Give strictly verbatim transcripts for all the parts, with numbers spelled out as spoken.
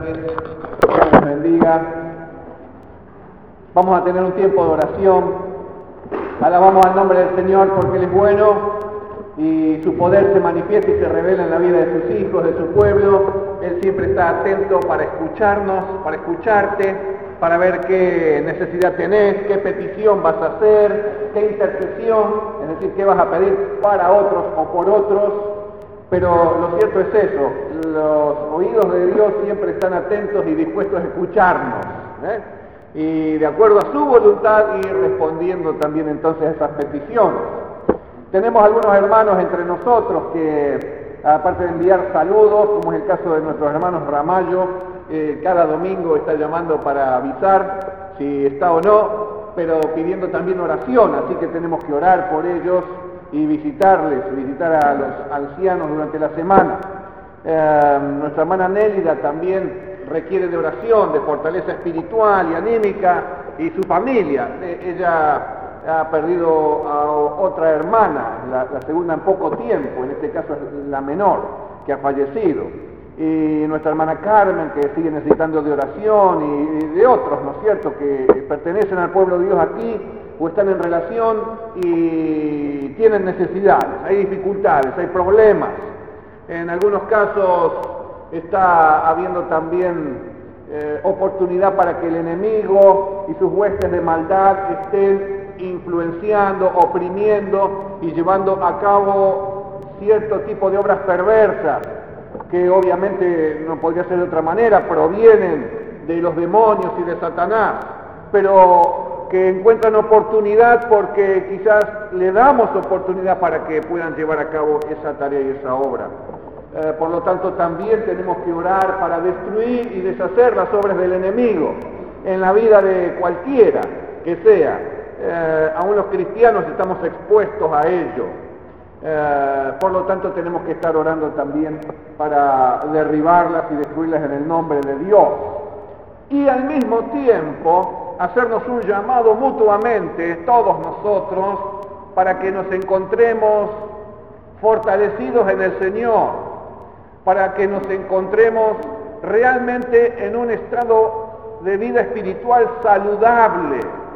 tardes, Dios les bendiga. Vamos a tener un tiempo de oración. Alabamos al nombre del Señor porque Él es bueno y su poder se manifiesta y se revela en la vida de sus hijos, de su pueblo. Él siempre está atento para escucharnos, para escucharte, para ver qué necesidad tenés, qué petición vas a hacer, qué intercesión, es decir, qué vas a pedir para otros o por otros. Pero lo cierto es eso, los oídos de Dios siempre están atentos y dispuestos a escucharnos, ¿eh? Y de acuerdo a su voluntad ir respondiendo también entonces a esas peticiones. Tenemos algunos hermanos entre nosotros que, aparte de enviar saludos, como es el caso de nuestros hermanos Ramallo, eh, cada domingo está llamando para avisar si está o no, pero pidiendo también oración, así que tenemos que orar por ellos y visitarles, visitar a los ancianos durante la semana. Eh, nuestra hermana Nélida también requiere de oración, de fortaleza espiritual y anímica, y su familia. Eh, ella ha perdido a otra hermana, la, la segunda en poco tiempo, en este caso es la menor, que ha fallecido. Y nuestra hermana Carmen, que sigue necesitando de oración, y, y de otros, ¿no es cierto?, que pertenecen al pueblo de Dios aquí, o están en relación y tienen necesidades, hay dificultades, hay problemas. En algunos casos está habiendo también eh, oportunidad para que el enemigo y sus huestes de maldad estén influenciando, oprimiendo y llevando a cabo cierto tipo de obras perversas, que obviamente no podría ser de otra manera, provienen de los demonios y de Satanás, pero que encuentran oportunidad porque quizás le damos oportunidad para que puedan llevar a cabo esa tarea y esa obra. Eh, por lo tanto, también tenemos que orar para destruir y deshacer las obras del enemigo en la vida de cualquiera que sea. Eh, aún los cristianos estamos expuestos a ello. Eh, por lo tanto, tenemos que estar orando también para derribarlas y destruirlas en el nombre de Dios. Y al mismo tiempo, hacernos un llamado mutuamente, todos nosotros, para que nos encontremos fortalecidos en el Señor, para que nos encontremos realmente en un estado de vida espiritual saludable.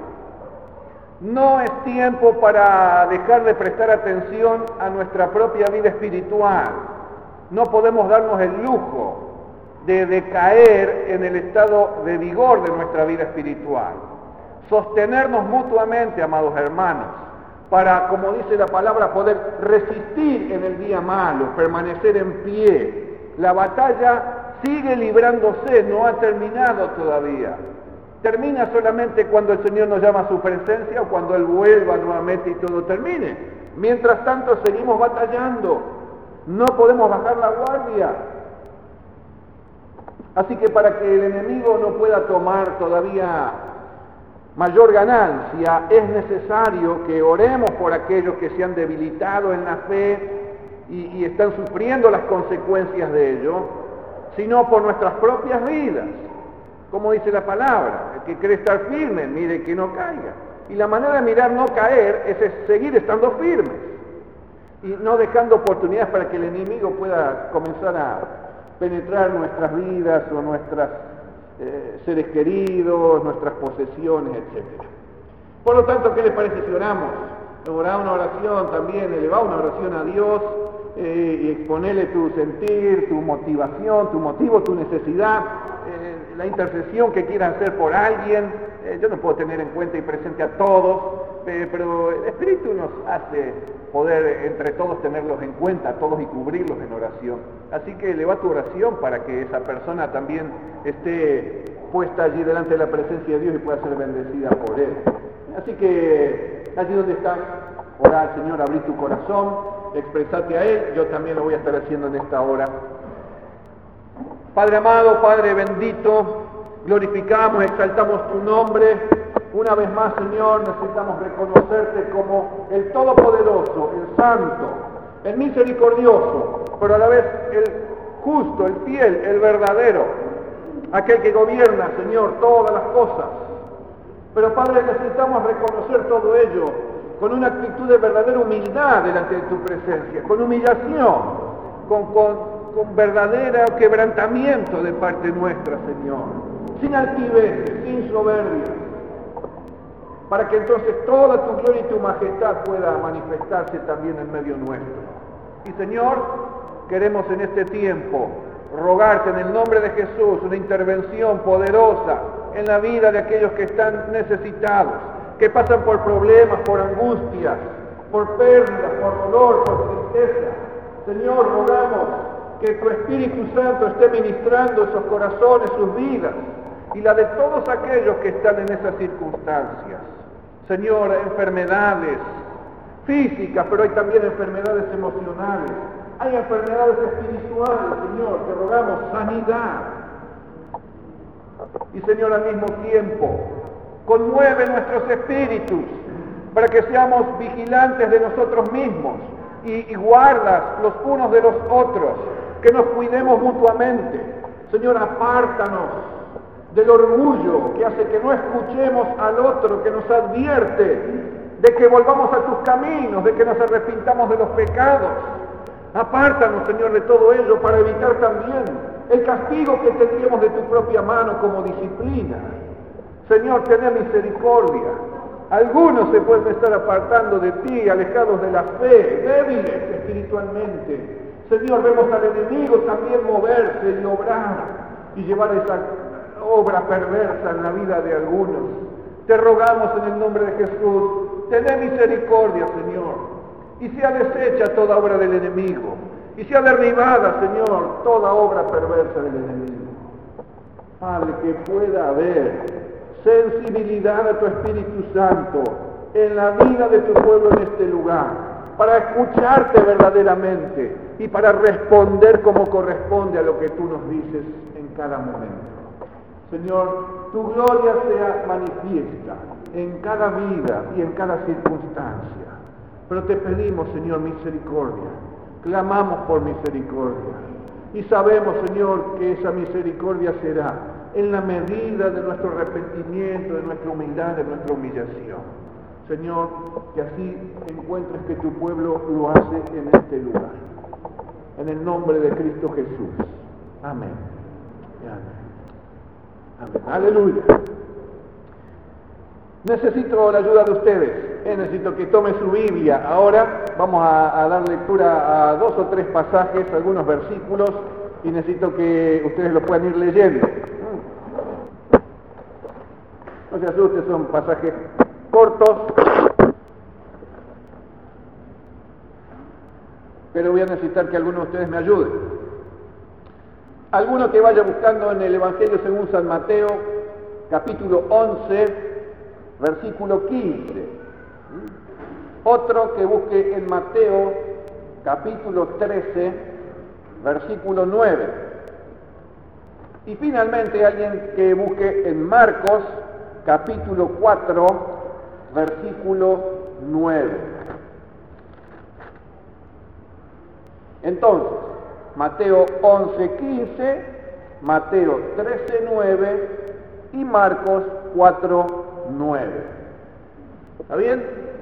No es tiempo para dejar de prestar atención a nuestra propia vida espiritual. No podemos darnos el lujo de decaer en el estado de vigor de nuestra vida espiritual. Sostenernos mutuamente, amados hermanos, para, como dice la palabra, poder resistir en el día malo, permanecer en pie. La batalla sigue librándose, no ha terminado todavía. Termina solamente cuando el Señor nos llama a su presencia o cuando Él vuelva nuevamente y todo termine. Mientras tanto seguimos batallando, no podemos bajar la guardia. Así que para que el enemigo no pueda tomar todavía mayor ganancia, es necesario que oremos por aquellos que se han debilitado en la fe y, y están sufriendo las consecuencias de ello, sino por nuestras propias vidas. Como dice la palabra, el que cree estar firme, mire que no caiga. Y la manera de mirar no caer es seguir estando firmes y no dejando oportunidades para que el enemigo pueda comenzar a penetrar nuestras vidas o nuestros eh, seres queridos, nuestras posesiones, etcétera. Por lo tanto, ¿qué les parece si oramos? Orar una oración también, elevar una oración a Dios eh, y exponerle tu sentir, tu motivación, tu motivo, tu necesidad, eh, la intercesión que quieras hacer por alguien. Eh, yo no puedo tener en cuenta y presente a todos, eh, pero el Espíritu nos hace poder entre todos tenerlos en cuenta, todos y cubrirlos en oración. Así que eleva tu oración para que esa persona también esté puesta allí delante de la presencia de Dios y pueda ser bendecida por Él. Así que allí donde estás, orá al Señor, abrí tu corazón, expresate a Él, yo también lo voy a estar haciendo en esta hora. Padre amado, Padre bendito, glorificamos, exaltamos tu nombre. Una vez más, Señor, necesitamos reconocerte como el Todopoderoso, el Santo, el Misericordioso, pero a la vez el Justo, el Fiel, el Verdadero, aquel que gobierna, Señor, todas las cosas. Pero, Padre, necesitamos reconocer todo ello con una actitud de verdadera humildad delante de tu presencia, con humillación, con, con, con verdadero quebrantamiento de parte nuestra, Señor, sin altivez, sin soberbia, para que entonces toda tu gloria y tu majestad pueda manifestarse también en medio nuestro. Y Señor, queremos en este tiempo rogarte en el nombre de Jesús una intervención poderosa en la vida de aquellos que están necesitados, que pasan por problemas, por angustias, por pérdidas, por dolor, por tristeza. Señor, rogamos que tu Espíritu Santo esté ministrando esos corazones, sus vidas, y la de todos aquellos que están en esas circunstancias. Señor, enfermedades físicas, pero hay también enfermedades emocionales. Hay enfermedades espirituales, Señor, te rogamos sanidad. Y Señor, al mismo tiempo, conmueve nuestros espíritus para que seamos vigilantes de nosotros mismos y, y guardas los unos de los otros, que nos cuidemos mutuamente. Señor, apártanos del orgullo que hace que no escuchemos al otro, que nos advierte de que volvamos a tus caminos, de que nos arrepintamos de los pecados. Apártanos, Señor, de todo ello para evitar también el castigo que tendríamos de tu propia mano como disciplina. Señor, ten misericordia. Algunos se pueden estar apartando de ti, alejados de la fe, débiles espiritualmente. Señor, vemos al enemigo también moverse y obrar y llevar esa obra perversa en la vida de algunos. Te rogamos en el nombre de Jesús, ten misericordia, Señor, y sea deshecha toda obra del enemigo, y sea derribada, Señor, toda obra perversa del enemigo. Padre, que pueda haber sensibilidad a tu Espíritu Santo en la vida de tu pueblo en este lugar, para escucharte verdaderamente y para responder como corresponde a lo que tú nos dices en cada momento. Señor, tu gloria sea manifiesta en cada vida y en cada circunstancia. Pero te pedimos, Señor, misericordia. Clamamos por misericordia. Y sabemos, Señor, que esa misericordia será en la medida de nuestro arrepentimiento, de nuestra humildad, de nuestra humillación. Señor, que así encuentres que tu pueblo lo hace en este lugar. En el nombre de Cristo Jesús. Amén. Amén. Amén. Aleluya. Necesito la ayuda de ustedes. Eh, necesito que tome su Biblia. Ahora vamos a, a dar lectura a dos o tres pasajes, algunos versículos, y necesito que ustedes lo puedan ir leyendo. No se asusten, son pasajes cortos, pero voy a necesitar que alguno de ustedes me ayude. Alguno que vaya buscando en el Evangelio según San Mateo, capítulo once, versículo quince. Otro que busque en Mateo, capítulo trece, versículo nueve. Y finalmente alguien que busque en Marcos, capítulo cuatro, versículo nueve. Entonces, Mateo once, quince, Mateo trece, nueve y Marcos cuatro, nueve. ¿Está bien?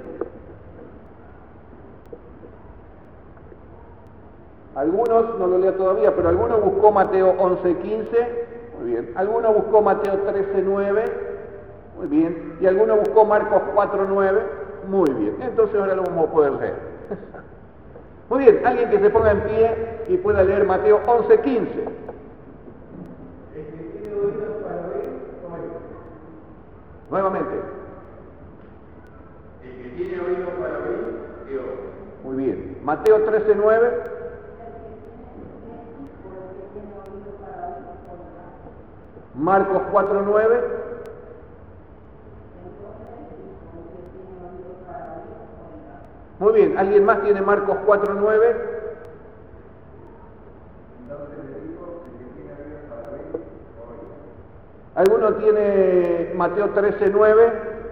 Algunos, no lo leo todavía, pero alguno buscó Mateo once, quince, muy bien. Alguno buscó Mateo trece, nueve, muy bien. Y alguno buscó Marcos cuatro, nueve, muy bien. Entonces ahora lo vamos a poder leer. Muy bien, alguien que se ponga en pie y pueda leer Mateo once, quince. El que tiene oídos para oír, oiga. Nuevamente. El que tiene oídos para oír, que oiga. Muy bien. Mateo trece, nueve. Marcos cuatro, nueve. Muy bien, ¿alguien más tiene Marcos cuatro, nueve? ¿Alguno tiene Mateo trece, nueve?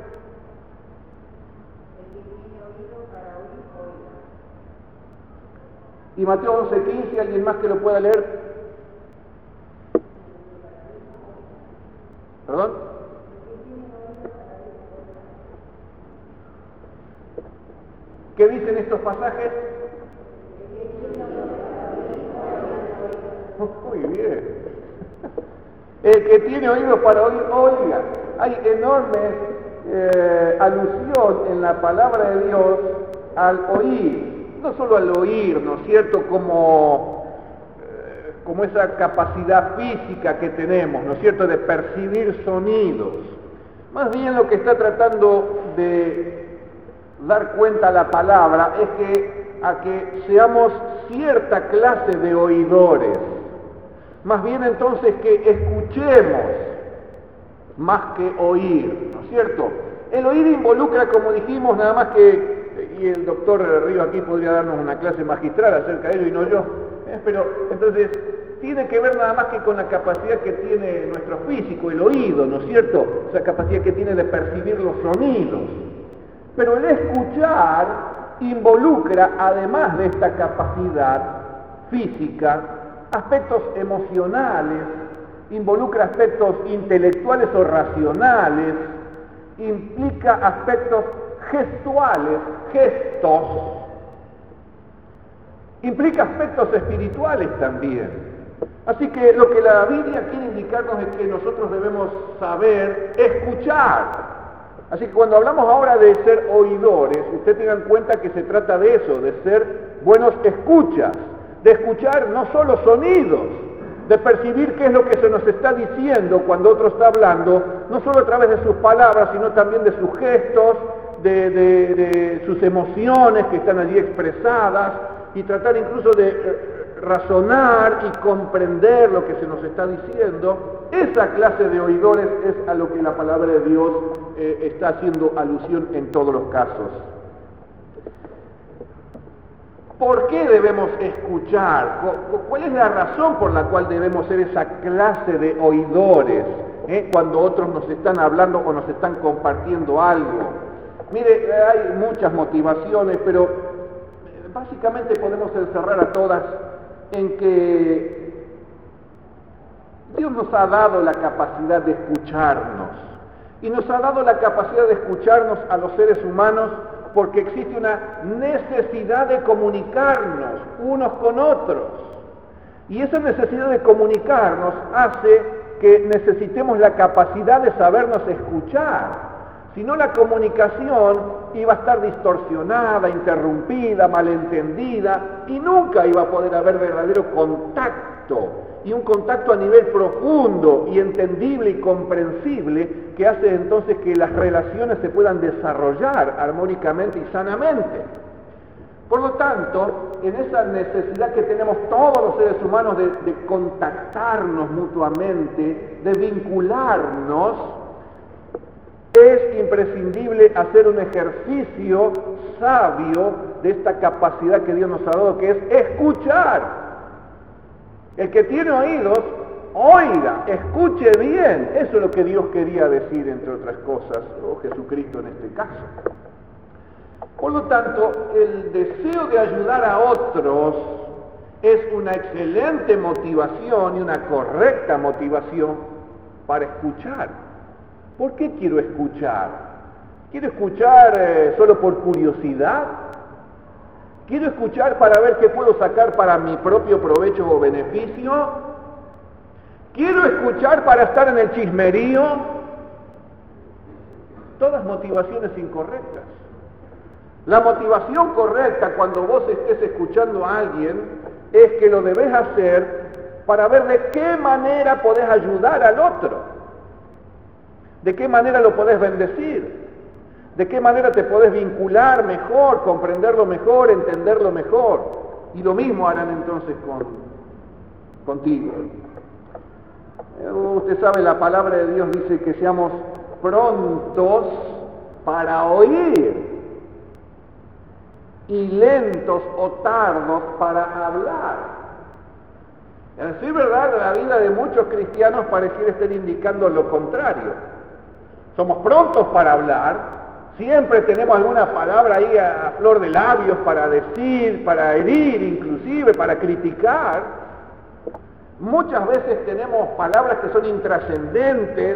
Y Mateo once, quince, ¿alguien más que lo pueda leer? ¿Perdón? ¿Qué dicen estos pasajes? Muy bien. El que tiene oídos para oír, oiga. Hay enorme eh, alusión en la palabra de Dios al oír. No solo al oír, ¿no es cierto? Como, eh, como esa capacidad física que tenemos, ¿no es cierto? De percibir sonidos. Más bien lo que está tratando de dar cuenta la palabra es que a que seamos cierta clase de oidores. Más bien entonces que escuchemos más que oír, ¿no es cierto? El oír involucra, como dijimos, nada más que, y el doctor Río aquí podría darnos una clase magistral acerca de ello y no yo, ¿eh? Pero entonces tiene que ver nada más que con la capacidad que tiene nuestro físico, el oído, ¿no es cierto? Esa capacidad que tiene de percibir los sonidos. Pero el escuchar involucra, además de esta capacidad física, aspectos emocionales, involucra aspectos intelectuales o racionales, implica aspectos gestuales, gestos, implica aspectos espirituales también. Así que lo que la Biblia quiere indicarnos es que nosotros debemos saber escuchar. Así que cuando hablamos ahora de ser oidores, usted tenga en cuenta que se trata de eso, de ser buenos escuchas, de escuchar no solo sonidos, de percibir qué es lo que se nos está diciendo cuando otro está hablando, no solo a través de sus palabras, sino también de sus gestos, de, de, de sus emociones que están allí expresadas, y tratar incluso de eh, razonar y comprender lo que se nos está diciendo. Esa clase de oidores es a lo que la palabra de Dios eh, está haciendo alusión en todos los casos. ¿Por qué debemos escuchar? ¿Cuál es la razón por la cual debemos ser esa clase de oidores eh, cuando otros nos están hablando o nos están compartiendo algo? Mire, hay muchas motivaciones, pero básicamente podemos encerrar a todas en que Dios nos ha dado la capacidad de escucharnos, y nos ha dado la capacidad de escucharnos a los seres humanos porque existe una necesidad de comunicarnos unos con otros, y esa necesidad de comunicarnos hace que necesitemos la capacidad de sabernos escuchar. Si no, la comunicación iba a estar distorsionada, interrumpida, malentendida, y nunca iba a poder haber verdadero contacto, y un contacto a nivel profundo y entendible y comprensible que hace entonces que las relaciones se puedan desarrollar armónicamente y sanamente. Por lo tanto, en esa necesidad que tenemos todos los seres humanos de, de contactarnos mutuamente, de vincularnos, es imprescindible hacer un ejercicio sabio de esta capacidad que Dios nos ha dado, que es escuchar. El que tiene oídos, oiga, escuche bien. Eso es lo que Dios quería decir, entre otras cosas, o Jesucristo en este caso. Por lo tanto, el deseo de ayudar a otros es una excelente motivación y una correcta motivación para escuchar. ¿Por qué quiero escuchar? ¿Quiero escuchar eh, solo por curiosidad? ¿Quiero escuchar para ver qué puedo sacar para mi propio provecho o beneficio? ¿Quiero escuchar para estar en el chismerío? Todas motivaciones incorrectas. La motivación correcta cuando vos estés escuchando a alguien es que lo debes hacer para ver de qué manera podés ayudar al otro, de qué manera lo podés bendecir, de qué manera te podés vincular mejor, comprenderlo mejor, entenderlo mejor. Y lo mismo harán entonces con, contigo. Usted sabe, la palabra de Dios dice que seamos prontos para oír y lentos o tardos para hablar. En decir verdad, la vida de muchos cristianos pareciera estar indicando lo contrario. Somos prontos para hablar, siempre tenemos alguna palabra ahí a, a flor de labios para decir, para herir inclusive, para criticar. Muchas veces tenemos palabras que son intrascendentes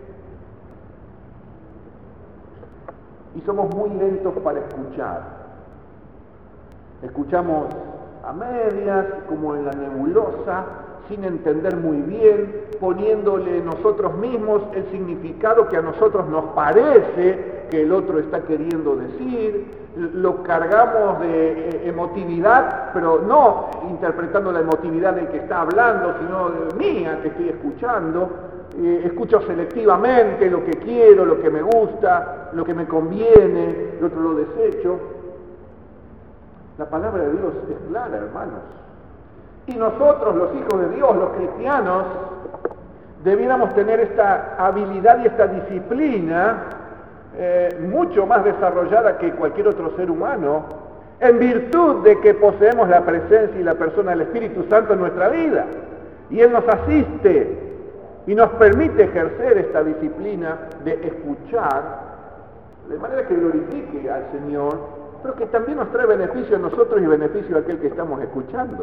y somos muy lentos para escuchar. Escuchamos a medias, como en la nebulosa, sin entender muy bien, poniéndole nosotros mismos el significado que a nosotros nos parece que el otro está queriendo decir, lo cargamos de eh, emotividad, pero no interpretando la emotividad del que está hablando, sino de mía que estoy escuchando. Eh, escucho selectivamente lo que quiero, lo que me gusta, lo que me conviene, el otro lo desecho. La palabra de Dios es clara, hermanos. Y nosotros, los hijos de Dios, los cristianos, debiéramos tener esta habilidad y esta disciplina eh, mucho más desarrollada que cualquier otro ser humano, en virtud de que poseemos la presencia y la persona del Espíritu Santo en nuestra vida. Y Él nos asiste y nos permite ejercer esta disciplina de escuchar, de manera que glorifique al Señor, pero que también nos trae beneficio a nosotros y beneficio a aquel que estamos escuchando.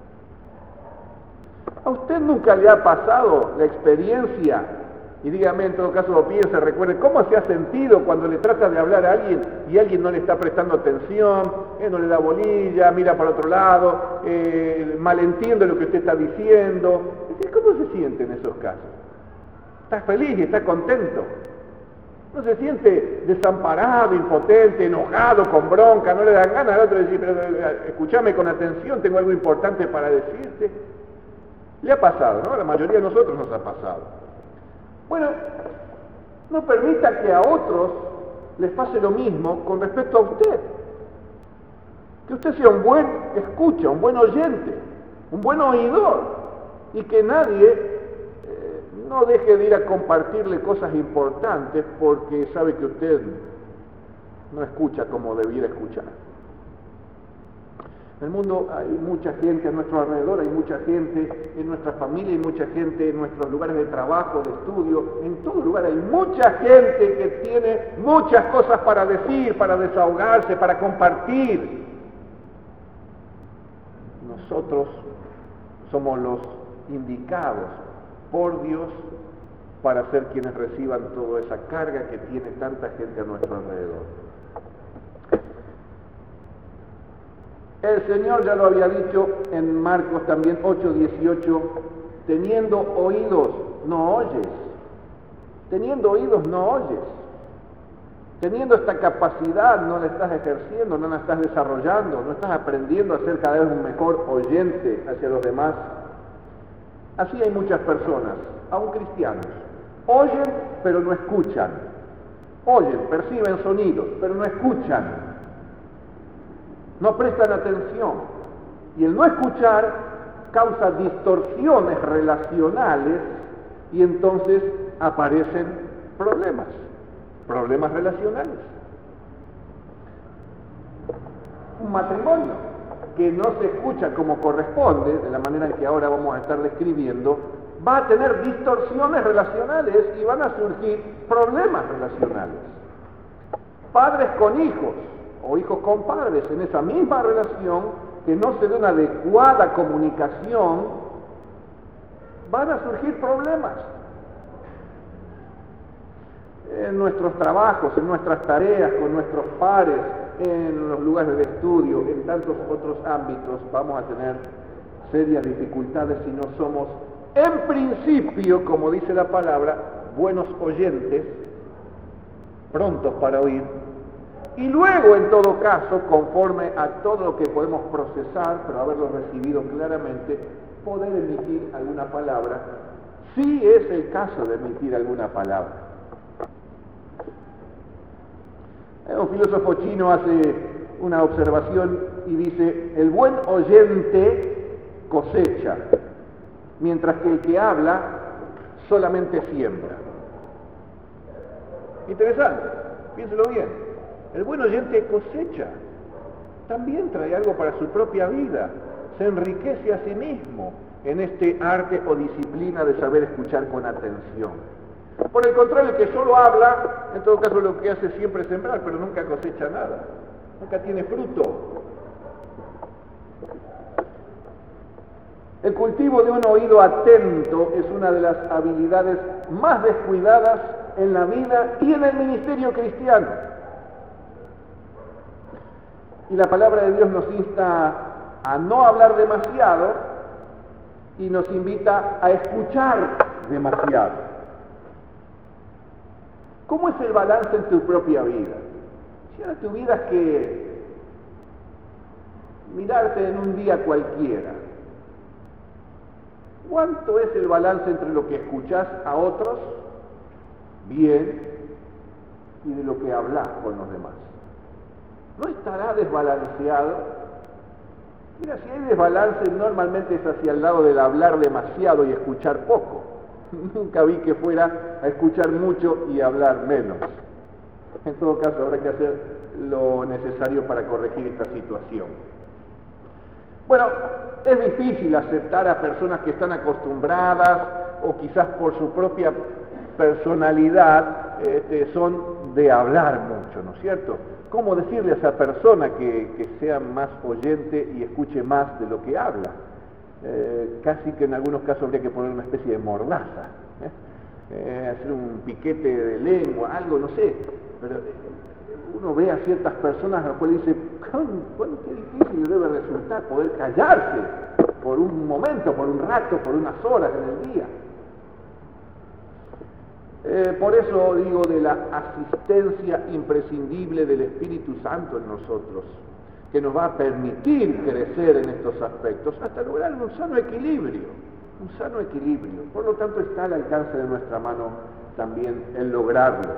¿A usted nunca le ha pasado la experiencia, y dígame en todo caso lo piensa, recuerde, cómo se ha sentido cuando le trata de hablar a alguien y alguien no le está prestando atención, eh, no le da bolilla, mira para otro lado, eh, malentiende lo que usted está diciendo? ¿Cómo se siente en esos casos? ¿Está feliz y está contento? ¿No se siente desamparado, impotente, enojado, con bronca? ¿No le dan ganas al otro de decir, pero escúchame con atención, tengo algo importante para decirte? Le ha pasado, ¿no? A la mayoría de nosotros nos ha pasado. Bueno, no permita que a otros les pase lo mismo con respecto a usted. Que usted sea un buen escucha, un buen oyente, un buen oidor, y que nadie eh, no deje de ir a compartirle cosas importantes porque sabe que usted no escucha como debiera escuchar. En el mundo hay mucha gente a nuestro alrededor, hay mucha gente en nuestra familia, hay mucha gente en nuestros lugares de trabajo, de estudio, en todo lugar hay mucha gente que tiene muchas cosas para decir, para desahogarse, para compartir. Nosotros somos los indicados por Dios para ser quienes reciban toda esa carga que tiene tanta gente a nuestro alrededor. El Señor ya lo había dicho en Marcos también ocho dieciocho, teniendo oídos no oyes, teniendo oídos no oyes, teniendo esta capacidad no la estás ejerciendo, no la estás desarrollando, no estás aprendiendo a ser cada vez un mejor oyente hacia los demás. Así hay muchas personas, aun cristianos, oyen pero no escuchan, oyen, perciben sonidos pero no escuchan. No prestan atención, y el no escuchar causa distorsiones relacionales y entonces aparecen problemas, problemas relacionales. Un matrimonio que no se escucha como corresponde, de la manera en que ahora vamos a estar describiendo, va a tener distorsiones relacionales y van a surgir problemas relacionales. Padres con hijos, o hijos con padres, en esa misma relación, que no se dé una adecuada comunicación, van a surgir problemas. En nuestros trabajos, en nuestras tareas, con nuestros pares, en los lugares de estudio, en tantos otros ámbitos, vamos a tener serias dificultades si no somos, en principio, como dice la palabra, buenos oyentes, prontos para oír, y luego, en todo caso, conforme a todo lo que podemos procesar, pero haberlo recibido claramente, poder emitir alguna palabra, si es el caso de emitir alguna palabra. Un filósofo chino hace una observación y dice, el buen oyente cosecha, mientras que el que habla solamente siembra. Interesante, piénselo bien. El buen oyente cosecha, también trae algo para su propia vida, se enriquece a sí mismo en este arte o disciplina de saber escuchar con atención. Por el contrario, el que solo habla, en todo caso lo que hace siempre es sembrar, pero nunca cosecha nada, nunca tiene fruto. El cultivo de un oído atento es una de las habilidades más descuidadas en la vida y en el ministerio cristiano. Y la palabra de Dios nos insta a no hablar demasiado y nos invita a escuchar demasiado. ¿Cómo es el balance en tu propia vida? Si ahora tuvieras que mirarte en un día cualquiera, ¿cuánto es el balance entre lo que escuchás a otros bien y de lo que hablas con los demás? ¿No estará desbalanceado? Mira, si hay desbalance, normalmente es hacia el lado del hablar demasiado y escuchar poco. Nunca vi que fuera a escuchar mucho y hablar menos. En todo caso, habrá que hacer lo necesario para corregir esta situación. Bueno, es difícil aceptar a personas que están acostumbradas o quizás por su propia personalidad este, son de hablar mucho, ¿no es cierto? ¿Cómo decirle a esa persona que, que sea más oyente y escuche más de lo que habla? Eh, casi que en algunos casos habría que poner una especie de mordaza, ¿eh? Eh, hacer un piquete de lengua, algo, no sé, pero uno ve a ciertas personas a las cuales dice, qué difícil debe resultar poder callarse por un momento, por un rato, por unas horas en el día. Eh, por eso digo de la asistencia imprescindible del Espíritu Santo en nosotros, que nos va a permitir crecer en estos aspectos hasta lograr un sano equilibrio, un sano equilibrio. Por lo tanto, está al alcance de nuestra mano también el lograrlo.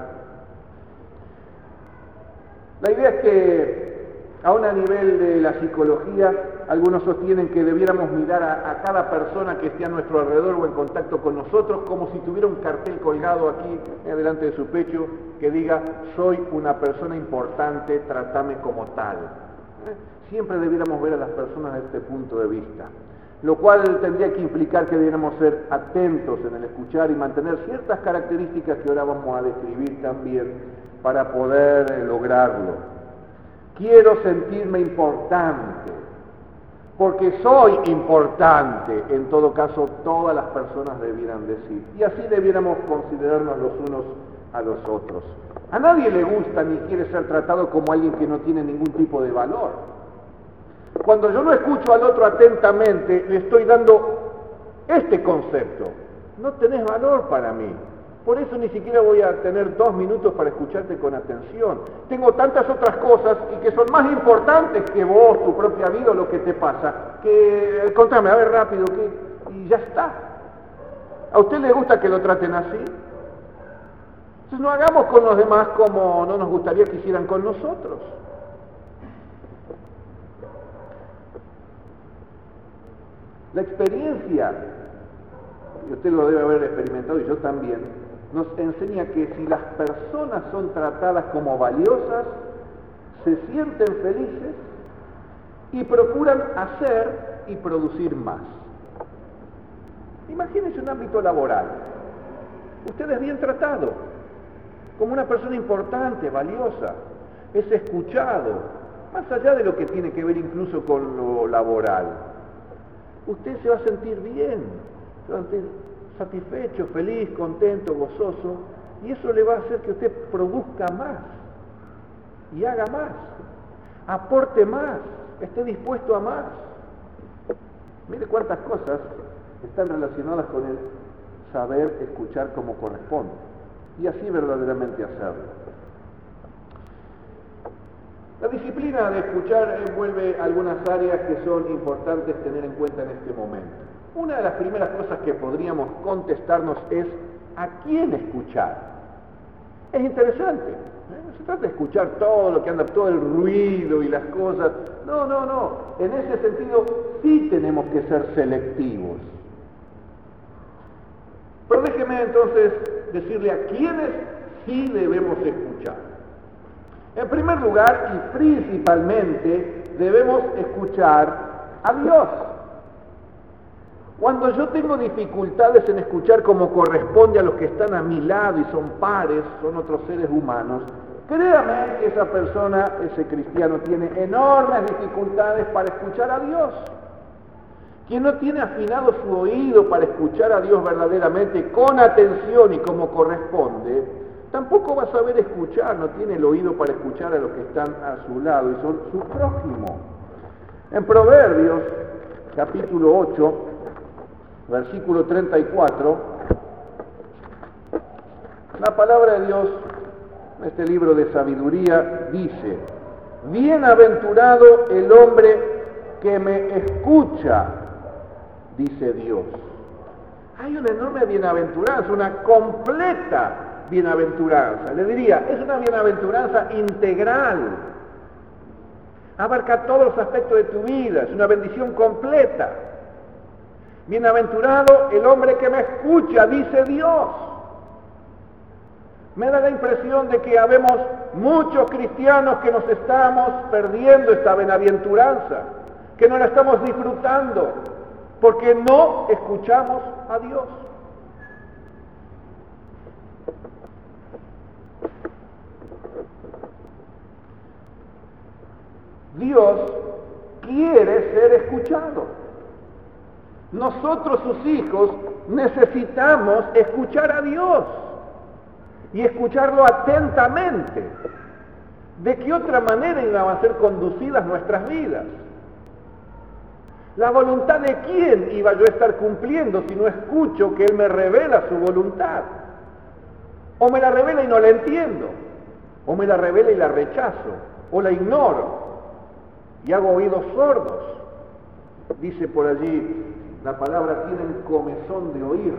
La idea es que, aún a nivel de la psicología, algunos sostienen que debiéramos mirar a, a cada persona que esté a nuestro alrededor o en contacto con nosotros como si tuviera un cartel colgado aquí eh, delante de su pecho que diga, soy una persona importante, trátame como tal. Siempre debiéramos ver a las personas desde este punto de vista, lo cual tendría que implicar que debiéramos ser atentos en el escuchar y mantener ciertas características que ahora vamos a describir también para poder eh, lograrlo. Quiero sentirme importante, porque soy importante, en todo caso todas las personas debieran decir, y así debiéramos considerarnos los unos a los otros. A nadie le gusta ni quiere ser tratado como alguien que no tiene ningún tipo de valor. Cuando yo no escucho al otro atentamente, le estoy dando este concepto. No tenés valor para mí. Por eso ni siquiera voy a tener dos minutos para escucharte con atención. Tengo tantas otras cosas y que son más importantes que vos, tu propia vida o lo que te pasa, que contame, a ver rápido, que, y ya está. ¿A usted le gusta que lo traten así? Entonces no hagamos con los demás como no nos gustaría que hicieran con nosotros. La experiencia, y usted lo debe haber experimentado y yo también, nos enseña que si las personas son tratadas como valiosas, se sienten felices y procuran hacer y producir más. Imagínense un ámbito laboral. Usted es bien tratado, como una persona importante, valiosa, es escuchado, más allá de lo que tiene que ver incluso con lo laboral. Usted se va a sentir bien, se va a sentir satisfecho, feliz, contento, gozoso, y eso le va a hacer que usted produzca más y haga más, aporte más, esté dispuesto a más. Mire cuántas cosas están relacionadas con el saber escuchar como corresponde y así verdaderamente hacerlo. La disciplina de escuchar envuelve algunas áreas que son importantes tener en cuenta en este momento. Una de las primeras cosas que podríamos contestarnos es ¿a quién escuchar? Es interesante, ¿eh? No se trata de escuchar todo lo que anda, todo el ruido y las cosas. No, no, no. En ese sentido sí tenemos que ser selectivos. Pero déjeme entonces decirle a quiénes sí debemos escuchar. En primer lugar y principalmente debemos escuchar a Dios. Cuando yo tengo dificultades en escuchar como corresponde a los que están a mi lado y son pares, son otros seres humanos, créame que esa persona, ese cristiano, tiene enormes dificultades para escuchar a Dios. Quien no tiene afinado su oído para escuchar a Dios verdaderamente con atención y como corresponde, tampoco va a saber escuchar, no tiene el oído para escuchar a los que están a su lado y son su prójimo. En Proverbios, capítulo ocho, versículo treinta y cuatro, la palabra de Dios, en este libro de sabiduría, dice: bienaventurado el hombre que me escucha, dice Dios. Hay una enorme bienaventuranza, una completa bienaventuranza. Le diría, es una bienaventuranza integral. Abarca todos los aspectos de tu vida, es una bendición completa. Bienaventurado el hombre que me escucha, dice Dios. Me da la impresión de que habemos muchos cristianos que nos estamos perdiendo esta bienaventuranza, que no la estamos disfrutando, porque no escuchamos a Dios. Dios quiere ser escuchado. Nosotros, sus hijos, necesitamos escuchar a Dios y escucharlo atentamente. ¿De qué otra manera iban a ser conducidas nuestras vidas? ¿La voluntad de quién iba yo a estar cumpliendo si no escucho que Él me revela su voluntad? O me la revela y no la entiendo, o me la revela y la rechazo, o la ignoro y hago oídos sordos. Dice por allí la palabra: tienen comezón de oír.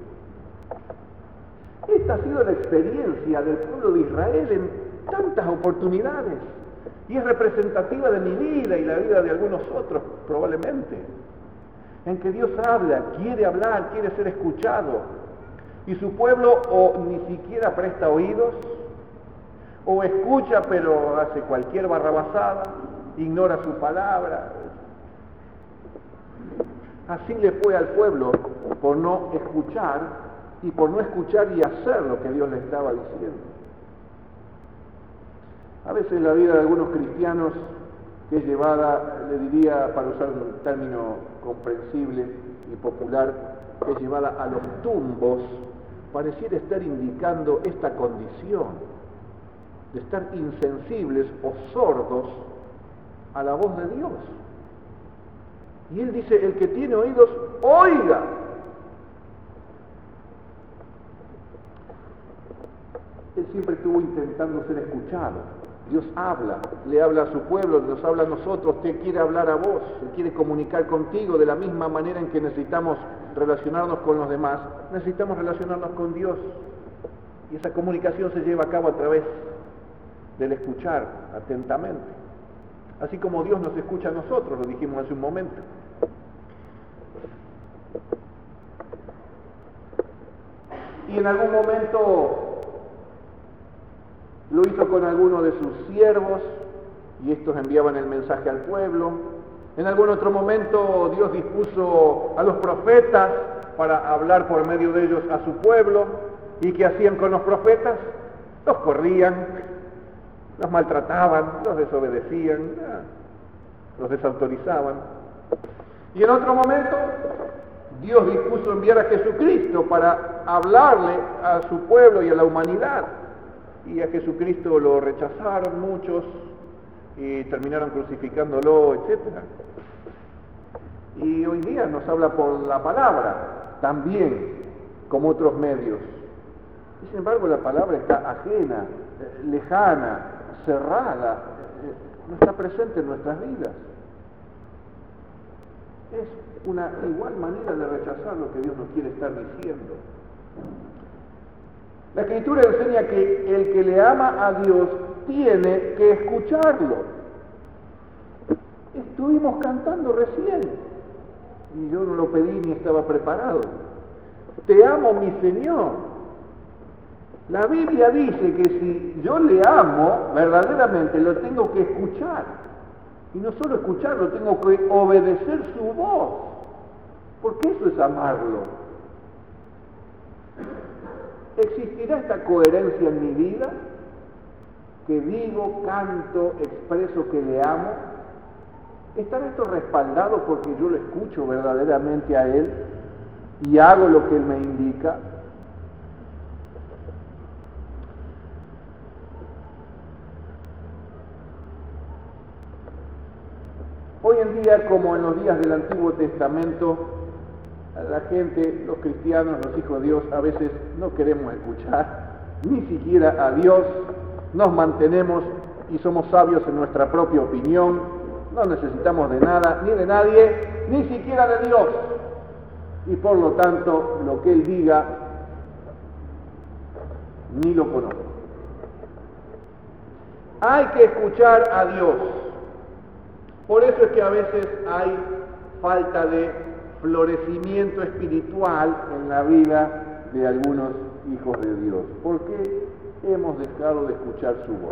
Esta ha sido la experiencia del pueblo de Israel en tantas oportunidades, y es representativa de mi vida y la vida de algunos otros probablemente, en que Dios habla, quiere hablar, quiere ser escuchado, y su pueblo o ni siquiera presta oídos, o escucha pero hace cualquier barrabasada, ignora su palabra. Así le fue al pueblo por no escuchar, y por no escuchar y hacer lo que Dios le estaba diciendo. A veces la vida de algunos cristianos, que es llevada, le diría, para usar un término comprensible y popular, que es llevada a los tumbos, pareciera estar indicando esta condición de estar insensibles o sordos a la voz de Dios. Y Él dice: el que tiene oídos, oiga. Él siempre estuvo intentando ser escuchado. Dios habla, le habla a su pueblo, nos habla a nosotros, te quiere hablar a vos, Él quiere comunicar contigo de la misma manera en que necesitamos relacionarnos con los demás, necesitamos relacionarnos con Dios. Y esa comunicación se lleva a cabo a través del escuchar atentamente. Así como Dios nos escucha a nosotros, lo dijimos hace un momento. Y en algún momento lo hizo con alguno de sus siervos, y estos enviaban el mensaje al pueblo. En algún otro momento Dios dispuso a los profetas para hablar por medio de ellos a su pueblo. ¿Y qué hacían con los profetas? Los corrían, los maltrataban, los desobedecían, los desautorizaban. Y en otro momento Dios dispuso enviar a Jesucristo para hablarle a su pueblo y a la humanidad. Y a Jesucristo lo rechazaron muchos y terminaron crucificándolo, etcétera. Y hoy día nos habla por la palabra, también como otros medios. Y sin embargo la palabra está ajena, lejana, cerrada, no está presente en nuestras vidas. Es una igual manera de rechazar lo que Dios nos quiere estar diciendo. La Escritura enseña que el que le ama a Dios tiene que escucharlo. Estuvimos cantando recién, y yo no lo pedí ni estaba preparado. Te amo, mi Señor. La Biblia dice que si yo le amo, verdaderamente lo tengo que escuchar. Y no solo escucharlo, tengo que obedecer su voz. Porque eso es amarlo. ¿Existirá esta coherencia en mi vida? Que digo, canto, expreso que le amo. ¿Estará esto respaldado porque yo lo escucho verdaderamente a Él y hago lo que Él me indica? Hoy en día, como en los días del Antiguo Testamento, la gente, los cristianos, los hijos de Dios, a veces no queremos escuchar ni siquiera a Dios, nos mantenemos y somos sabios en nuestra propia opinión, no necesitamos de nada, ni de nadie, ni siquiera de Dios. Y por lo tanto, lo que Él diga, ni lo conozco. Hay que escuchar a Dios. Por eso es que a veces hay falta de florecimiento espiritual en la vida de algunos hijos de Dios, porque hemos dejado de escuchar su voz.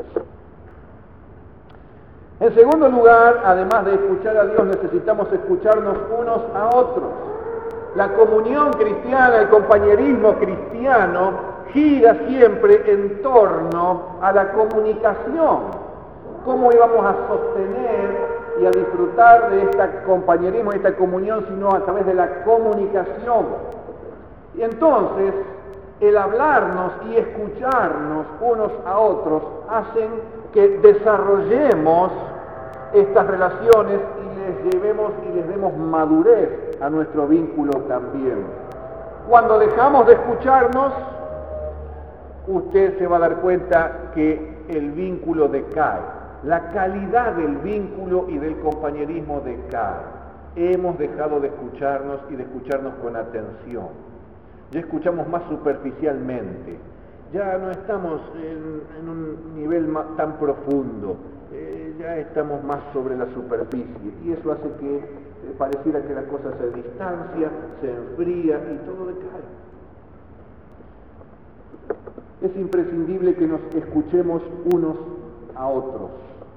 En segundo lugar, además de escuchar a Dios, necesitamos escucharnos unos a otros. La comunión cristiana, el compañerismo cristiano, gira siempre en torno a la comunicación. ¿Cómo íbamos a sostener y a disfrutar de este compañerismo, de esta comunión, sino a través de la comunicación? Y entonces, el hablarnos y escucharnos unos a otros hacen que desarrollemos estas relaciones y les llevemos y les demos madurez a nuestro vínculo también. Cuando dejamos de escucharnos, usted se va a dar cuenta que el vínculo decae, la calidad del vínculo y del compañerismo decae. Hemos dejado de escucharnos y de escucharnos con atención. Ya escuchamos más superficialmente, ya no estamos en, en un nivel más, tan profundo, eh, ya estamos más sobre la superficie y eso hace que eh, pareciera que la cosa se distancia, se enfría y todo decae. Es imprescindible que nos escuchemos unos a otros.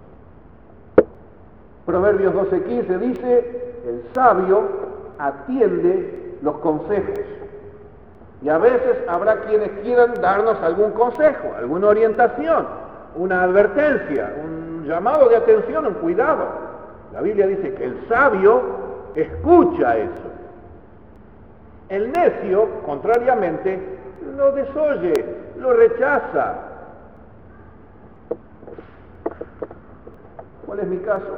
Proverbios doce quince dice, el sabio atiende los consejos. Y a veces habrá quienes quieran darnos algún consejo, alguna orientación, una advertencia, un llamado de atención, un cuidado. La Biblia dice que el sabio escucha eso. El necio, contrariamente, lo desoye, lo rechaza. ¿Cuál es mi caso?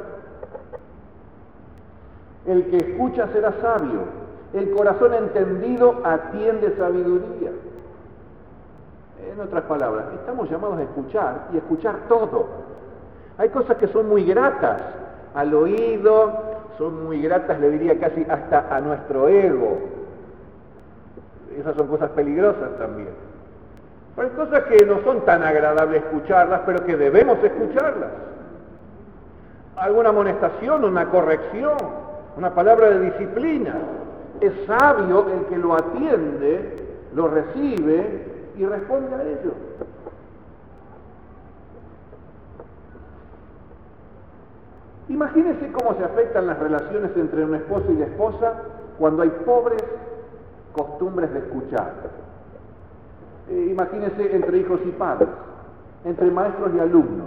El que escucha será sabio. El corazón entendido atiende sabiduría. En otras palabras, estamos llamados a escuchar y escuchar todo. Hay cosas que son muy gratas al oído, son muy gratas, le diría casi hasta a nuestro ego. Esas son cosas peligrosas también. Pero hay cosas que no son tan agradables escucharlas, pero que debemos escucharlas. Alguna amonestación, una corrección, una palabra de disciplina. Es sabio el que lo atiende, lo recibe y responde a ello. Imagínense cómo se afectan las relaciones entre un esposo y la esposa cuando hay pobres costumbres de escuchar. Eh, imagínense entre hijos y padres, entre maestros y alumnos.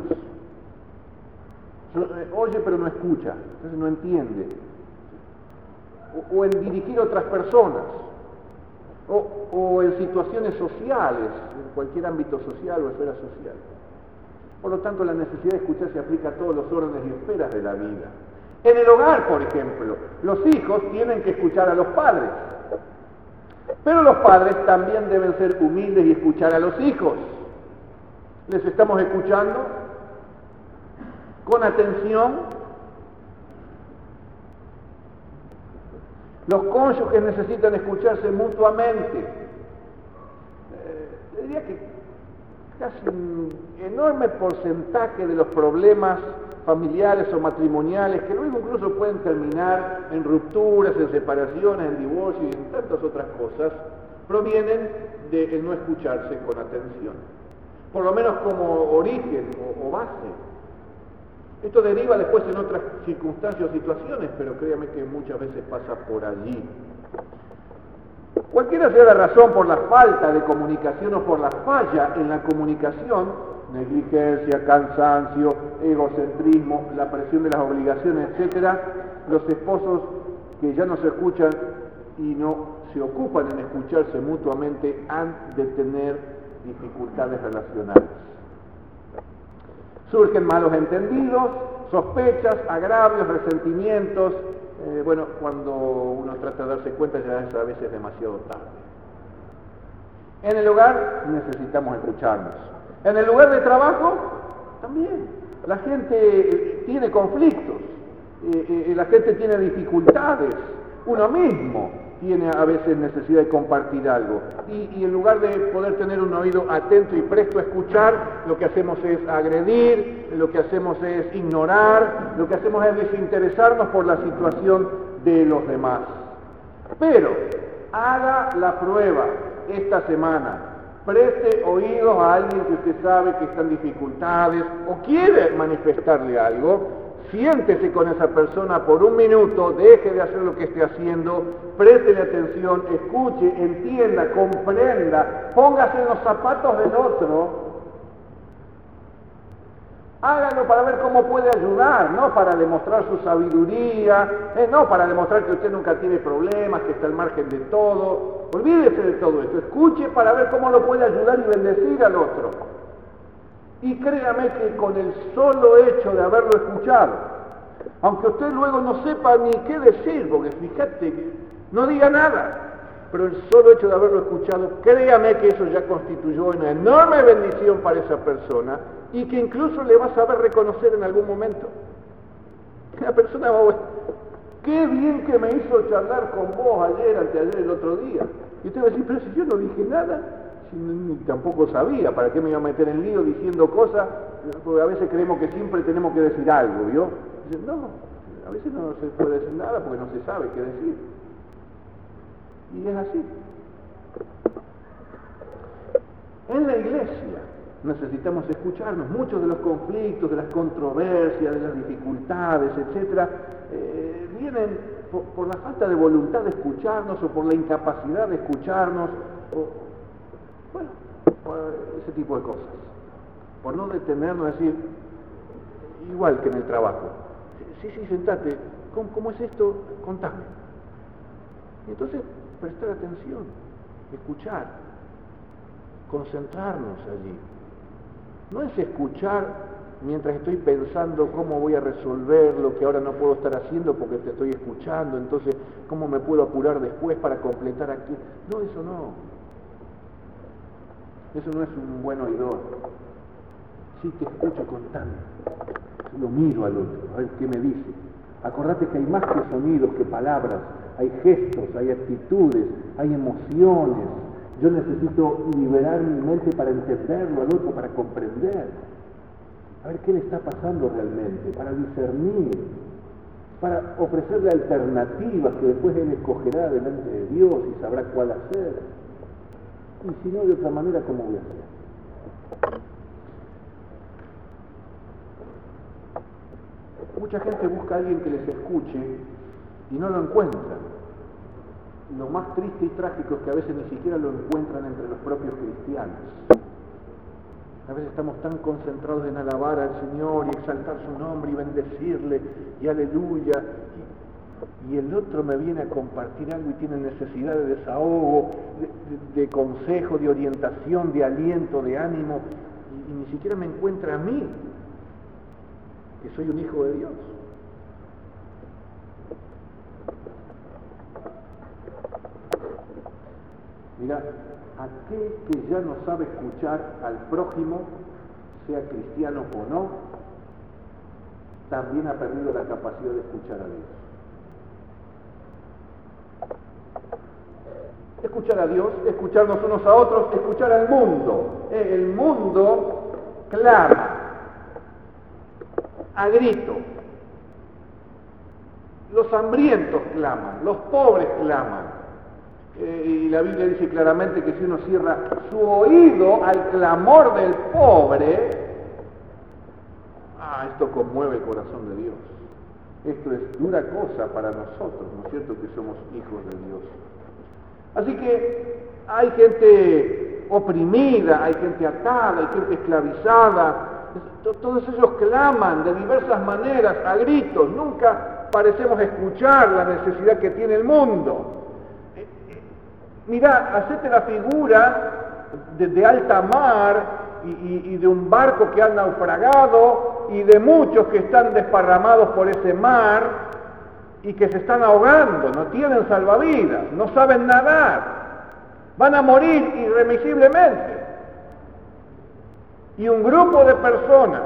Oye, pero no escucha, entonces no entiende. O, o en dirigir a otras personas, o, o en situaciones sociales, en cualquier ámbito social o esfera social. Por lo tanto, la necesidad de escuchar se aplica a todos los órdenes y esferas de la vida. En el hogar, por ejemplo, los hijos tienen que escuchar a los padres, pero los padres también deben ser humildes y escuchar a los hijos. ¿Les estamos escuchando con atención? Los cónyuges necesitan escucharse mutuamente. Eh, diría que casi un enorme porcentaje de los problemas familiares o matrimoniales, que luego incluso pueden terminar en rupturas, en separaciones, en divorcio y en tantas otras cosas, provienen de no escucharse con atención. Por lo menos como origen o, o base. Esto deriva después en otras circunstancias o situaciones, pero créame que muchas veces pasa por allí. Cualquiera sea la razón por la falta de comunicación o por la falla en la comunicación, negligencia, cansancio, egocentrismo, la presión de las obligaciones, etcétera, los esposos que ya no se escuchan y no se ocupan en escucharse mutuamente han de tener dificultades relacionales. Surgen malos entendidos, sospechas, agravios, resentimientos, eh, bueno, cuando uno trata de darse cuenta ya es a veces demasiado tarde. En el hogar necesitamos escucharnos. En el lugar de trabajo también. La gente tiene conflictos, eh, eh, la gente tiene dificultades, uno mismo tiene a veces necesidad de compartir algo. Y, y en lugar de poder tener un oído atento y presto a escuchar, lo que hacemos es agredir, lo que hacemos es ignorar, lo que hacemos es desinteresarnos por la situación de los demás. Pero haga la prueba esta semana. Preste oídos a alguien que usted sabe que está en dificultades o quiere manifestarle algo. Siéntese con esa persona por un minuto, deje de hacer lo que esté haciendo, préstele atención, escuche, entienda, comprenda, póngase en los zapatos del otro. Hágalo para ver cómo puede ayudar, no para demostrar su sabiduría, eh, no para demostrar que usted nunca tiene problemas, que está al margen de todo. Olvídese de todo esto, escuche para ver cómo lo puede ayudar y bendecir al otro. Y créame que con el solo hecho de haberlo escuchado, aunque usted luego no sepa ni qué decir, porque fíjate, no diga nada, pero el solo hecho de haberlo escuchado, créame que eso ya constituyó una enorme bendición para esa persona y que incluso le va a saber reconocer en algún momento. La persona va a decir, qué bien que me hizo charlar con vos ayer, anteayer, el otro día. Y usted va a decir, pero si yo no dije nada, si ni tampoco sabía, ¿para qué me iba a meter en lío diciendo cosas? Porque a veces creemos que siempre tenemos que decir algo, ¿vio? Dicen, no, a veces no se puede decir nada porque no se sabe qué decir. Y es así. En la iglesia necesitamos escucharnos. Muchos de los conflictos, de las controversias, de las dificultades, etcétera, eh, vienen por, por la falta de voluntad de escucharnos o por la incapacidad de escucharnos, o, bueno, por ese tipo de cosas. Por no detenernos a decir, igual que en el trabajo, sí, sí, sentate, ¿cómo, cómo es esto? Contame. Y entonces, prestar atención, escuchar, concentrarnos allí. No es escuchar mientras estoy pensando cómo voy a resolver lo que ahora no puedo estar haciendo porque te estoy escuchando, entonces cómo me puedo apurar después para completar aquí. No, eso no. Eso no es un buen oidor. Sí te escucho contando. Lo miro al otro, a ver qué me dice. Acordate que hay más que sonidos, que palabras. Hay gestos, hay actitudes, hay emociones. Yo necesito liberar mi mente para entenderlo al otro, para comprender. A ver qué le está pasando realmente, para discernir, para ofrecerle alternativas que después él escogerá delante de Dios y sabrá cuál hacer. Y si no, de otra manera, ¿cómo voy a hacer? Mucha gente busca a alguien que les escuche y no lo encuentra. Lo más triste y trágico es que a veces ni siquiera lo encuentran entre los propios cristianos. A veces estamos tan concentrados en alabar al Señor y exaltar su nombre y bendecirle y aleluya. Y, y el otro me viene a compartir algo y tiene necesidad de desahogo, de, de, de consejo, de orientación, de aliento, de ánimo. Y, y ni siquiera me encuentra a mí, que soy un hijo de Dios. Mira, aquel que ya no sabe escuchar al prójimo, sea cristiano o no, también ha perdido la capacidad de escuchar a Dios. Escuchar a Dios, escucharnos unos a otros, escuchar al mundo. El mundo clama a grito. Los hambrientos claman, los pobres claman. Eh, y la Biblia dice claramente que si uno cierra su oído al clamor del pobre, ah, esto conmueve el corazón de Dios. Esto es dura cosa para nosotros, ¿no es cierto?, que somos hijos de Dios. Así que hay gente oprimida, hay gente atada, hay gente esclavizada. Todos ellos claman de diversas maneras, a gritos. Nunca parecemos escuchar la necesidad que tiene el mundo. Mirá, hacete la figura de, de alta mar y, y, y de un barco que ha naufragado y de muchos que están desparramados por ese mar y que se están ahogando, no tienen salvavidas, no saben nadar, van a morir irremisiblemente. Y un grupo de personas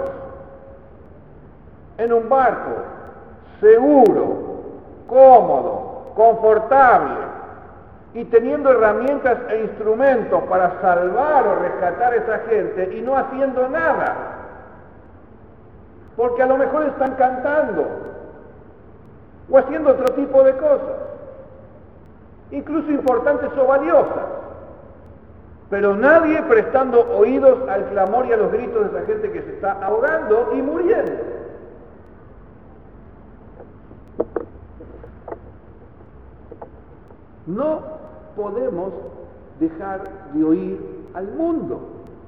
en un barco seguro, cómodo, confortable y teniendo herramientas e instrumentos para salvar o rescatar a esa gente y no haciendo nada, porque a lo mejor están cantando o haciendo otro tipo de cosas, incluso importantes o valiosas, pero nadie prestando oídos al clamor y a los gritos de esa gente que se está ahogando y muriendo. No podemos dejar de oír al mundo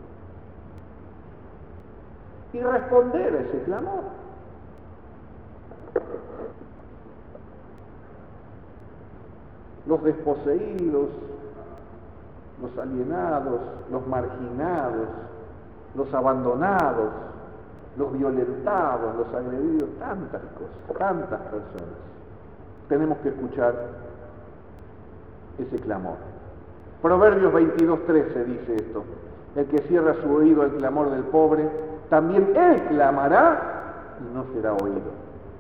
y responder a ese clamor. Los desposeídos, los alienados, los marginados, los abandonados, los violentados, los agredidos, tantas cosas, tantas personas. Tenemos que escuchar ese clamor. Proverbios veintidós trece dice esto: el que cierra su oído al clamor del pobre, también él clamará y no será oído.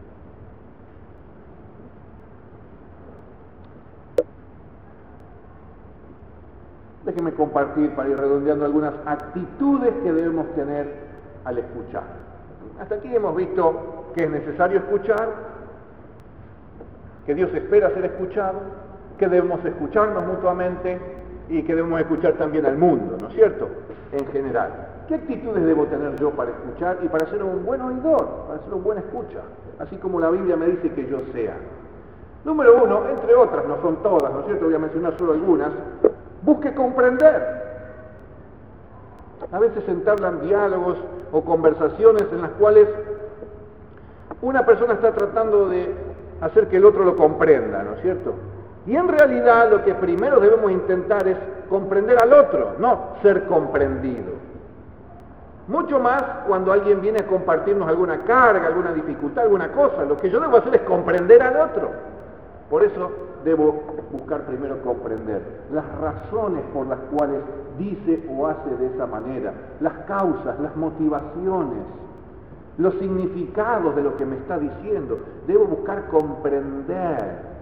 Déjenme compartir, para ir redondeando, algunas actitudes que debemos tener al escuchar. Hasta aquí hemos visto que es necesario escuchar, que Dios espera ser escuchado, que debemos escucharnos mutuamente y que debemos escuchar también al mundo, ¿no es cierto? En general. ¿Qué actitudes debo tener yo para escuchar y para ser un buen oidor, para ser un buen escucha? Así como la Biblia me dice que yo sea. Número uno, entre otras, no son todas, ¿no es cierto? Voy a mencionar solo algunas. Busque comprender. A veces se entablan diálogos o conversaciones en las cuales una persona está tratando de hacer que el otro lo comprenda, ¿no es cierto? Y en realidad lo que primero debemos intentar es comprender al otro, no ser comprendido. Mucho más cuando alguien viene a compartirnos alguna carga, alguna dificultad, alguna cosa. Lo que yo debo hacer es comprender al otro. Por eso debo buscar primero comprender las razones por las cuales dice o hace de esa manera, las causas, las motivaciones, los significados de lo que me está diciendo. Debo buscar comprender.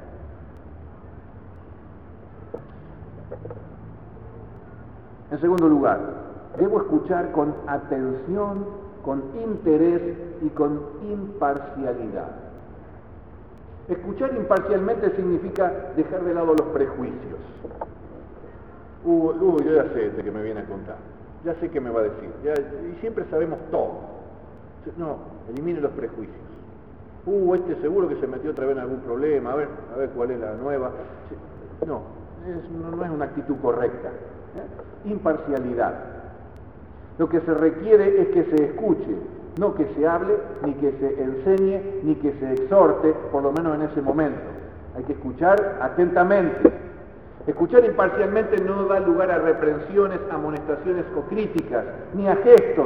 En segundo lugar, debo escuchar con atención, con interés y con imparcialidad. Escuchar imparcialmente significa dejar de lado los prejuicios. Uy, uh, yo ya sé este que me viene a contar, ya sé qué me va a decir, ya, y siempre sabemos todo. No, elimine los prejuicios. Uh, este seguro que se metió otra vez en algún problema, a ver, a ver cuál es la nueva. No, es, no, no es una actitud correcta. ¿Eh? Imparcialidad. Lo que se requiere es que se escuche, no que se hable, ni que se enseñe, ni que se exhorte, por lo menos en ese momento. Hay que escuchar atentamente. Escuchar imparcialmente no da lugar a reprensiones, amonestaciones o críticas, ni a gestos,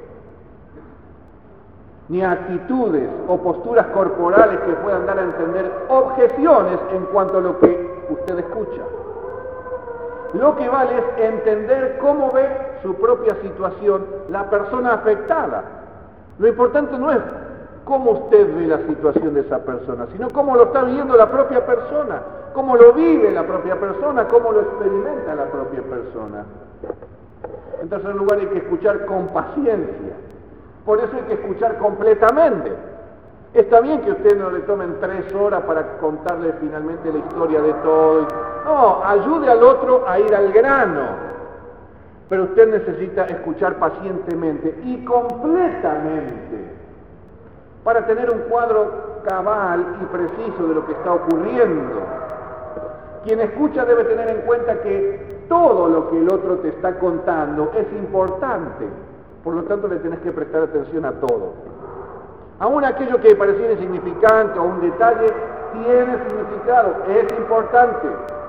ni a actitudes o posturas corporales que puedan dar a entender objeciones en cuanto a lo que usted escucha. Lo que vale es entender cómo ve su propia situación la persona afectada. Lo importante no es cómo usted ve la situación de esa persona, sino cómo lo está viviendo la propia persona, cómo lo vive la propia persona, cómo lo experimenta la propia persona. En tercer lugar, hay que escuchar con paciencia. Por eso hay que escuchar completamente. Está bien que usted no le tomen tres horas para contarle finalmente la historia de todo. No, ayude al otro a ir al grano. Pero usted necesita escuchar pacientemente y completamente para tener un cuadro cabal y preciso de lo que está ocurriendo. Quien escucha debe tener en cuenta que todo lo que el otro te está contando es importante. Por lo tanto, le tenés que prestar atención a todo. Aún aquello que pareciera insignificante o un detalle tiene significado, es importante.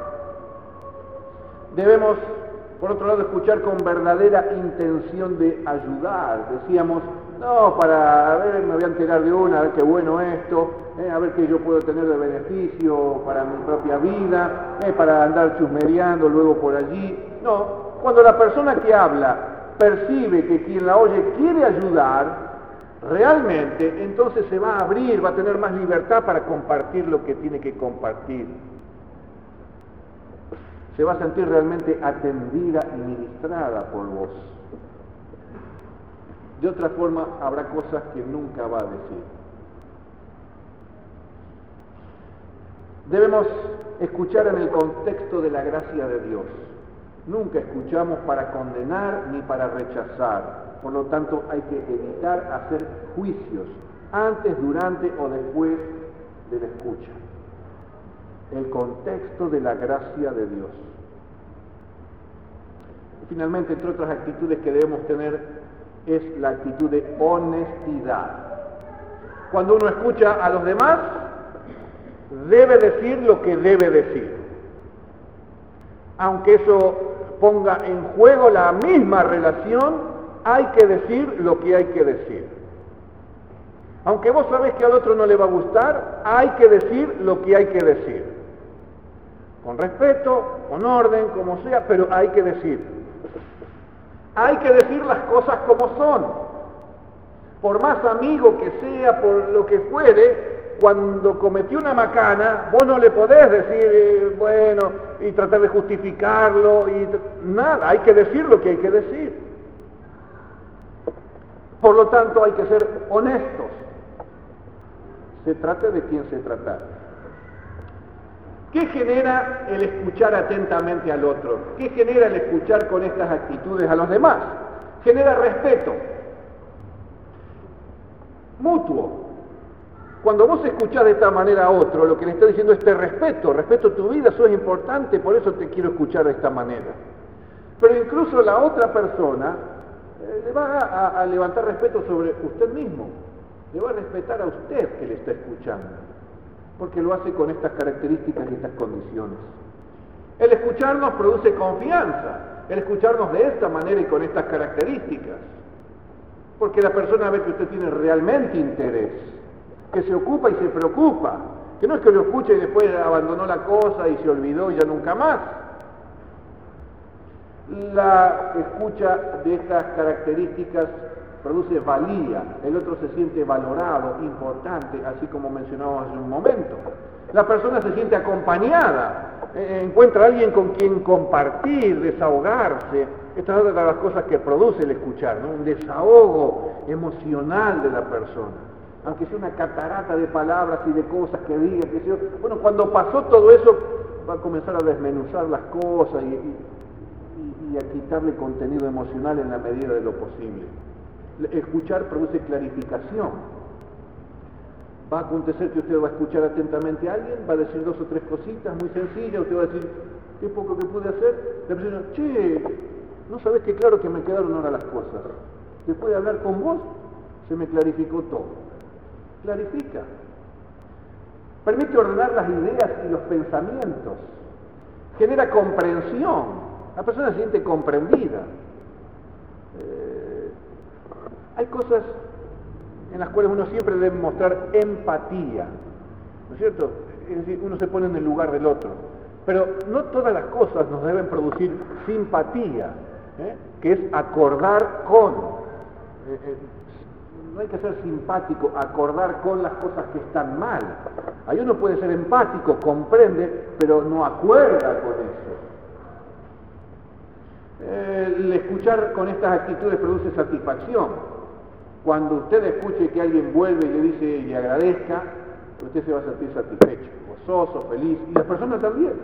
Debemos, por otro lado, escuchar con verdadera intención de ayudar. Decíamos, No, para, a ver, me voy a enterar de una, a ver qué bueno esto, eh, a ver qué yo puedo tener de beneficio para mi propia vida, eh, para andar chusmereando luego por allí. No, cuando la persona que habla percibe que quien la oye quiere ayudar, realmente, entonces se va a abrir, va a tener más libertad para compartir lo que tiene que compartir. Se va a sentir realmente atendida y ministrada por vos. De otra forma, habrá cosas que nunca va a decir. Debemos escuchar en el contexto de la gracia de Dios. Nunca escuchamos para condenar ni para rechazar. Por lo tanto, hay que evitar hacer juicios antes, durante o después de la escucha. El contexto de la gracia de Dios. Y finalmente, entre otras actitudes que debemos tener, es la actitud de honestidad. Cuando uno escucha a los demás, debe decir lo que debe decir. Aunque eso ponga en juego la misma relación, hay que decir lo que hay que decir. Aunque vos sabés que al otro no le va a gustar, hay que decir lo que hay que decir. Con respeto, con orden, como sea, pero hay que decir. Hay que decir las cosas como son. Por más amigo que sea, por lo que fuere, cuando cometió una macana, vos no le podés decir, eh, bueno, y tratar de justificarlo, y nada, hay que decir lo que hay que decir. Por lo tanto, hay que ser honestos. Se trate de quien se trata. ¿Qué genera el escuchar atentamente al otro? ¿Qué genera el escuchar con estas actitudes a los demás? Genera respeto mutuo. Cuando vos escuchás de esta manera a otro, lo que le está diciendo es te respeto, respeto tu vida, sos importante, por eso te quiero escuchar de esta manera. Pero incluso la otra persona eh, le va a, a levantar respeto sobre usted mismo, le va a respetar a usted que le está escuchando, porque lo hace con estas características y estas condiciones. El escucharnos produce confianza, el escucharnos de esta manera y con estas características, porque la persona ve que usted tiene realmente interés, que se ocupa y se preocupa, que no es que lo escuche y después abandonó la cosa y se olvidó y ya nunca más. La escucha de estas características produce valía, el otro se siente valorado, importante, así como mencionábamos hace un momento. La persona se siente acompañada, eh, encuentra a alguien con quien compartir, desahogarse. Estas son de las cosas que produce el escuchar, ¿no? Un desahogo emocional de la persona. Aunque sea una catarata de palabras y de cosas que diga, que sea, bueno, cuando pasó todo eso, va a comenzar a desmenuzar las cosas y, y, y a quitarle contenido emocional en la medida de lo posible. Escuchar produce clarificación. Va a acontecer que usted va a escuchar atentamente a alguien, va a decir dos o tres cositas muy sencillas, usted va a decir, qué poco que pude hacer. La persona, che, no sabés que claro que me quedaron ahora las cosas. Después de hablar con vos, se me clarificó todo. Clarifica. Permite ordenar las ideas y los pensamientos. Genera comprensión. La persona se siente comprendida. Eh, hay cosas en las cuales uno siempre debe mostrar empatía, ¿no es cierto? Es decir, uno se pone en el lugar del otro, pero no todas las cosas nos deben producir simpatía, ¿eh? Que es acordar con, eh, eh, no hay que ser simpático, acordar con las cosas que están mal. Ahí uno puede ser empático, comprende, pero no acuerda con eso. Eh, el escuchar con estas actitudes produce satisfacción. Cuando usted escuche que alguien vuelve y le dice y le agradezca, usted se va a sentir satisfecho, gozoso, feliz, y las personas también.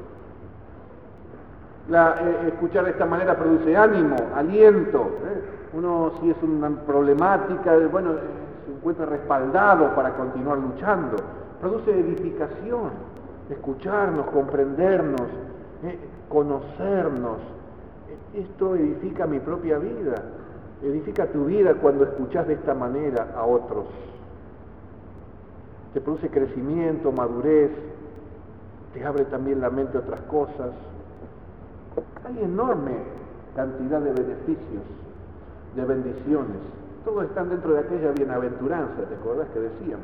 La, eh, escuchar de esta manera produce ánimo, aliento. ¿eh? Uno, si es una problemática, bueno, eh, se encuentra respaldado para continuar luchando. Produce edificación, escucharnos, comprendernos, eh, conocernos. Esto edifica mi propia vida. Edifica tu vida cuando escuchás de esta manera a otros. Te produce crecimiento, madurez, te abre también la mente a otras cosas. Hay enorme cantidad de beneficios, de bendiciones Todos están dentro de aquella bienaventuranza, ¿te acordás que decíamos?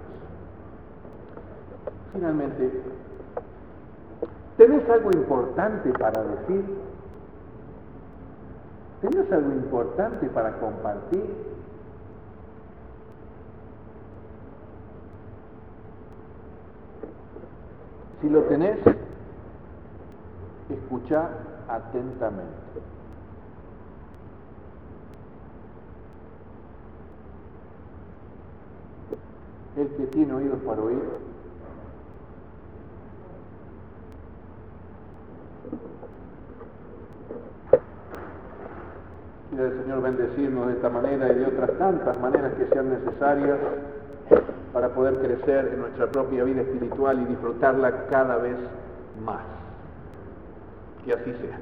Finalmente, ¿tenés algo importante para decir? ¿Tenés algo importante para compartir? Si lo tenés, escuchá atentamente. El que tiene oídos para oír, quiera el Señor bendecirnos de esta manera y de otras tantas maneras que sean necesarias para poder crecer en nuestra propia vida espiritual y disfrutarla cada vez más. Que así sea.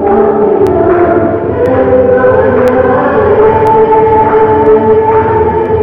Thank you.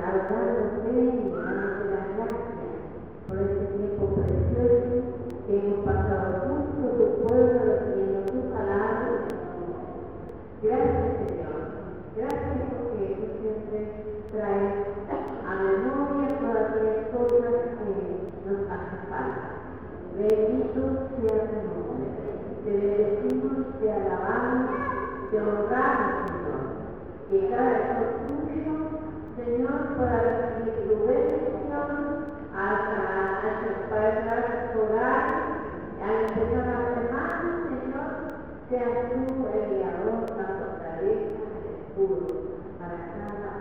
adorándote y dándote las gracias por este tiempo precioso que hemos pasado juntos, tu pueblo, recibiendo tu palabra. Gracias, Señor. Gracias porque tú siempre traes a memoria todas aquellas cosas que nos hacen falta. Bendito sea tu nombre. Te bendecimos, te alabamos, te honramos, Señor. Que cada vez tuyo, Señor, pueda recibir tu bendición para el hogar, al Señor, a las hermanas, Señor, seas tú el guiador, la fortaleza, el escudo para cada